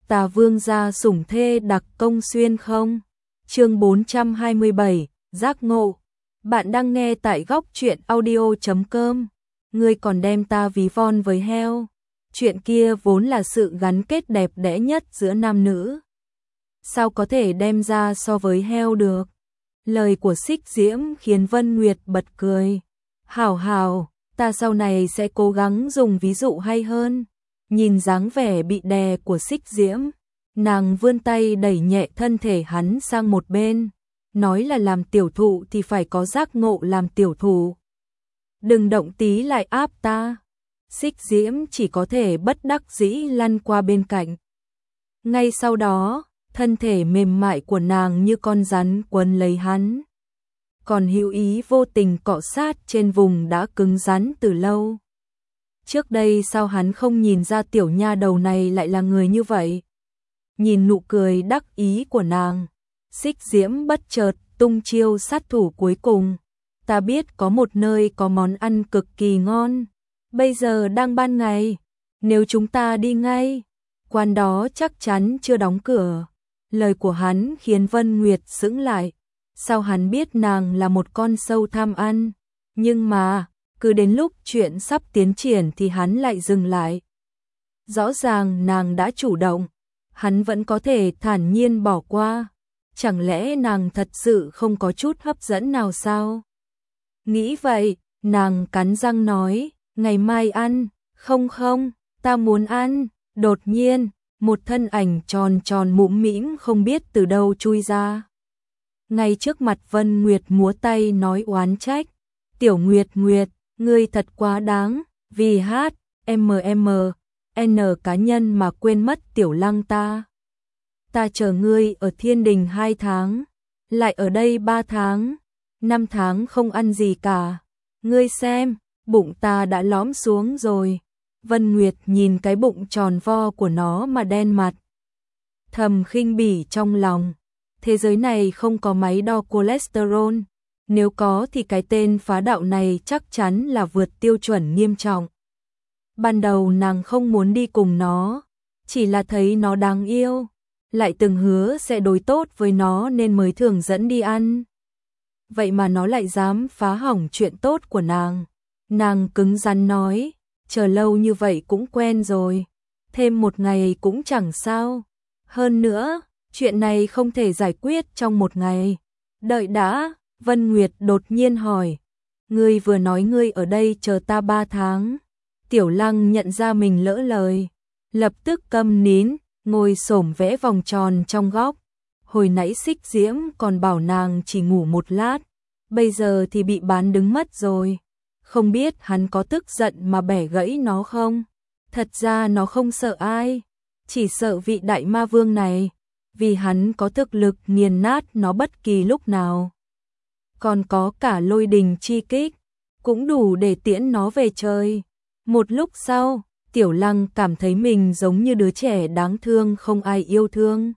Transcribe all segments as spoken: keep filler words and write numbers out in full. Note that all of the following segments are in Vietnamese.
Tà vương gia sủng thê đặc công xuyên không? Chương bốn trăm hai mươi bảy, giác ngộ. Bạn đang nghe tại góc truyện audio chấm com. Ngươi còn đem ta ví von với heo. Chuyện kia vốn là sự gắn kết đẹp đẽ nhất giữa nam nữ. Sao có thể đem ra so với heo được? Lời của Xích Diễm khiến Vân Nguyệt bật cười. Hảo hảo, ta sau này sẽ cố gắng dùng ví dụ hay hơn. Nhìn dáng vẻ bị đè của Xích Diễm, nàng vươn tay đẩy nhẹ thân thể hắn sang một bên, nói là làm tiểu thụ thì phải có giác ngộ làm tiểu thụ. Đừng động tí lại áp ta. Xích Diễm chỉ có thể bất đắc dĩ lăn qua bên cạnh. Ngay sau đó, thân thể mềm mại của nàng như con rắn quấn lấy hắn. Còn hữu ý vô tình cọ sát trên vùng đã cứng rắn từ lâu. Trước đây sao hắn không nhìn ra tiểu nha đầu này lại là người như vậy? Nhìn nụ cười đắc ý của nàng, Xích Diễm bất chợt tung chiêu sát thủ cuối cùng. Ta biết có một nơi có món ăn cực kỳ ngon. Bây giờ đang ban ngày, nếu chúng ta đi ngay, quán đó chắc chắn chưa đóng cửa. Lời của hắn khiến Vân Nguyệt sững lại. Sao hắn biết nàng là một con sâu tham ăn? Nhưng mà, cứ đến lúc chuyện sắp tiến triển thì hắn lại dừng lại. Rõ ràng nàng đã chủ động, hắn vẫn có thể thản nhiên bỏ qua. Chẳng lẽ nàng thật sự không có chút hấp dẫn nào sao? Nghĩ vậy, nàng cắn răng nói, ngày mai ăn. Không không, ta muốn ăn. Đột nhiên, một thân ảnh tròn tròn mũm mĩm không biết từ đâu chui ra. Ngay trước mặt Vân Nguyệt múa tay nói oán trách. Tiểu Nguyệt Nguyệt, ngươi thật quá đáng, vì hát, em em, n cá nhân mà quên mất Tiểu Lăng ta. Ta chờ ngươi ở thiên đình hai tháng, lại ở đây ba tháng, năm tháng không ăn gì cả. Ngươi xem, bụng ta đã lõm xuống rồi. Vân Nguyệt nhìn cái bụng tròn vo của nó mà đen mặt. Thầm khinh bỉ trong lòng. Thế giới này không có máy đo cholesterol. Nếu có thì cái tên phá đạo này chắc chắn là vượt tiêu chuẩn nghiêm trọng. Ban đầu nàng không muốn đi cùng nó, chỉ là thấy nó đáng yêu, lại từng hứa sẽ đối tốt với nó nên mới thường dẫn đi ăn. Vậy mà nó lại dám phá hỏng chuyện tốt của nàng. Nàng cứng rắn nói, chờ lâu như vậy cũng quen rồi, thêm một ngày cũng chẳng sao. Hơn nữa, chuyện này không thể giải quyết trong một ngày. Đợi đã. Vân Nguyệt đột nhiên hỏi, ngươi vừa nói ngươi ở đây chờ ta ba tháng. Tiểu Lăng nhận ra mình lỡ lời, lập tức câm nín, ngồi xổm vẽ vòng tròn trong góc. Hồi nãy Xích Diễm còn bảo nàng chỉ ngủ một lát, bây giờ thì bị bán đứng mất rồi. Không biết hắn có tức giận mà bẻ gãy nó không? Thật ra nó không sợ ai, chỉ sợ vị đại ma vương này, vì hắn có thực lực nghiền nát nó bất kỳ lúc nào. Còn có cả lôi đình chi kích, cũng đủ để tiễn nó về trời. Một lúc sau, Tiểu Lăng cảm thấy mình giống như đứa trẻ đáng thương không ai yêu thương.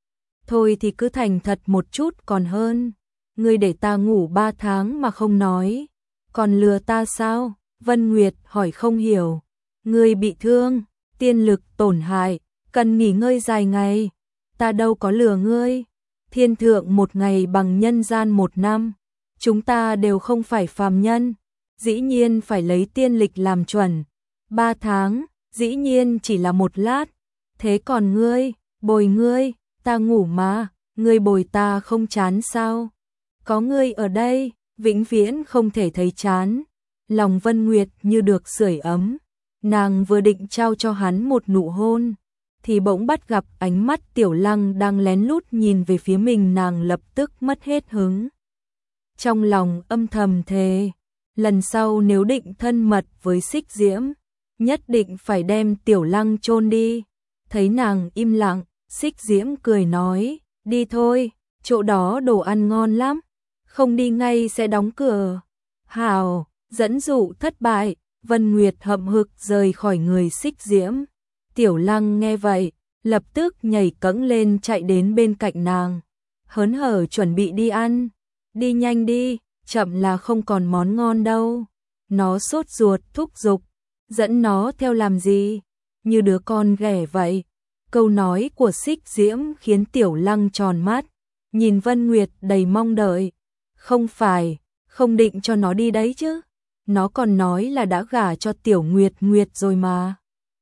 Thôi thì cứ thành thật một chút còn hơn. Ngươi để ta ngủ ba tháng mà không nói, còn lừa ta sao? Vân Nguyệt hỏi không hiểu. Ngươi bị thương, tiên lực tổn hại, cần nghỉ ngơi dài ngày. Ta đâu có lừa ngươi. Thiên thượng một ngày bằng nhân gian một năm. Chúng ta đều không phải phàm nhân, dĩ nhiên phải lấy tiên lịch làm chuẩn. Ba tháng, dĩ nhiên chỉ là một lát. Thế còn ngươi, bồi ngươi, ta ngủ mà, ngươi bồi ta không chán sao? Có ngươi ở đây, vĩnh viễn không thể thấy chán. Lòng Vân Nguyệt như được sưởi ấm. Nàng vừa định trao cho hắn một nụ hôn, thì bỗng bắt gặp ánh mắt Tiểu Lăng đang lén lút nhìn về phía mình. Nàng lập tức mất hết hứng. Trong lòng âm thầm thề, lần sau nếu định thân mật với Xích Diễm, nhất định phải đem Tiểu Lăng chôn đi. Thấy nàng im lặng, Xích Diễm cười nói, đi thôi, chỗ đó đồ ăn ngon lắm, không đi ngay sẽ đóng cửa. Hào, dẫn dụ thất bại, Vân Nguyệt hậm hực rời khỏi người Xích Diễm. Tiểu Lăng nghe vậy, lập tức nhảy cẫng lên chạy đến bên cạnh nàng, hớn hở chuẩn bị đi ăn. Đi nhanh đi, chậm là không còn món ngon đâu. Nó sốt ruột thúc giục, dẫn nó theo làm gì? Như đứa con ghẻ vậy. Câu nói của Xích Diễm khiến Tiểu Lăng tròn mắt, nhìn Vân Nguyệt đầy mong đợi. Không phải, không định cho nó đi đấy chứ? Nó còn nói là đã gả cho Tiểu Nguyệt Nguyệt rồi mà.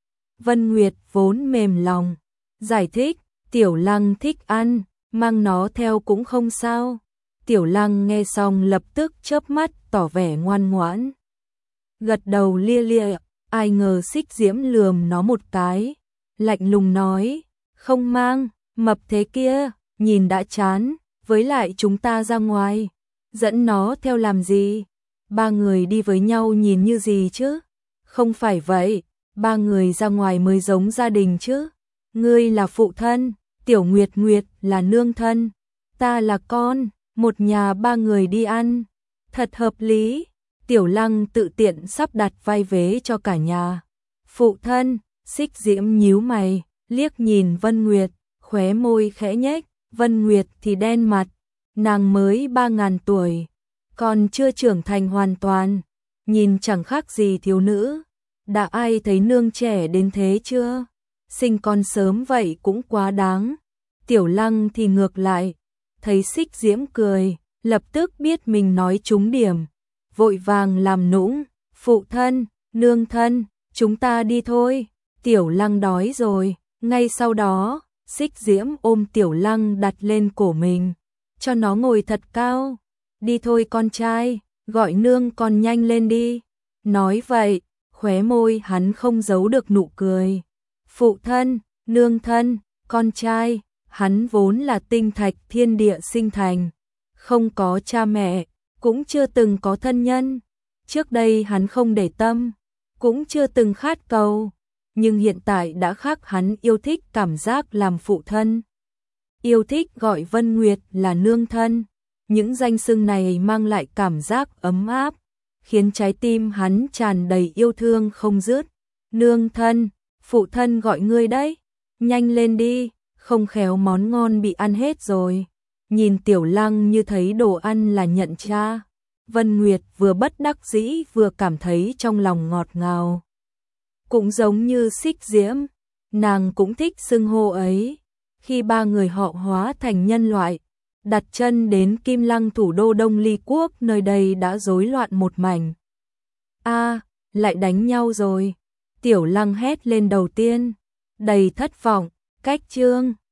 Vân Nguyệt vốn mềm lòng, giải thích, Tiểu Lăng thích ăn, mang nó theo cũng không sao. Tiểu Lăng nghe xong lập tức chớp mắt tỏ vẻ ngoan ngoãn. Gật đầu lia lia, ai ngờ Xích Diễm lườm nó một cái, lạnh lùng nói, không mang, mập thế kia, nhìn đã chán, với lại chúng ta ra ngoài, dẫn nó theo làm gì? Ba người đi với nhau nhìn như gì chứ? Không phải vậy, ba người ra ngoài mới giống gia đình chứ. Ngươi là phụ thân, Tiểu Nguyệt Nguyệt là nương thân, ta là con, một nhà ba người đi ăn, thật hợp lý. Tiểu Lăng tự tiện sắp đặt vai vế cho cả nhà. Phụ thân, Xích Diễm nhíu mày, liếc nhìn Vân Nguyệt, khóe môi khẽ nhếch. Vân Nguyệt thì đen mặt, nàng mới ba ngàn tuổi, còn chưa trưởng thành hoàn toàn, nhìn chẳng khác gì thiếu nữ. Đã ai thấy nương trẻ đến thế chưa? Sinh con sớm vậy cũng quá đáng. Tiểu Lăng thì ngược lại, thấy Xích Diễm cười, lập tức biết mình nói trúng điểm, vội vàng làm nũng, phụ thân, nương thân, chúng ta đi thôi, Tiểu Lăng đói rồi. Ngay sau đó, Xích Diễm ôm Tiểu Lăng đặt lên cổ mình, cho nó ngồi thật cao. Đi thôi con trai, gọi nương con nhanh lên đi. Nói vậy, khóe môi hắn không giấu được nụ cười. Phụ thân, nương thân, con trai, hắn vốn là tinh thạch thiên địa sinh thành, không có cha mẹ, cũng chưa từng có thân nhân. Trước đây hắn không để tâm, cũng chưa từng khát cầu, nhưng hiện tại đã khác, hắn yêu thích cảm giác làm phụ thân. Yêu thích gọi Vân Nguyệt là nương thân, những danh xưng này mang lại cảm giác ấm áp, khiến trái tim hắn tràn đầy yêu thương không dứt. Nương thân, phụ thân gọi ngươi đấy, nhanh lên đi, không khéo món ngon bị ăn hết rồi. Nhìn Tiểu Lăng như thấy đồ ăn là nhận cha, Vân Nguyệt vừa bất đắc dĩ vừa cảm thấy trong lòng ngọt ngào. Cũng giống như Xích Diễm, nàng cũng thích xưng hô ấy. Khi ba người họ hóa thành nhân loại, đặt chân đến Kim Lăng, thủ đô Đông Ly Quốc, nơi đây đã rối loạn một mảnh. A, lại đánh nhau rồi. Tiểu Lăng hét lên đầu tiên, đầy thất vọng. Cách chương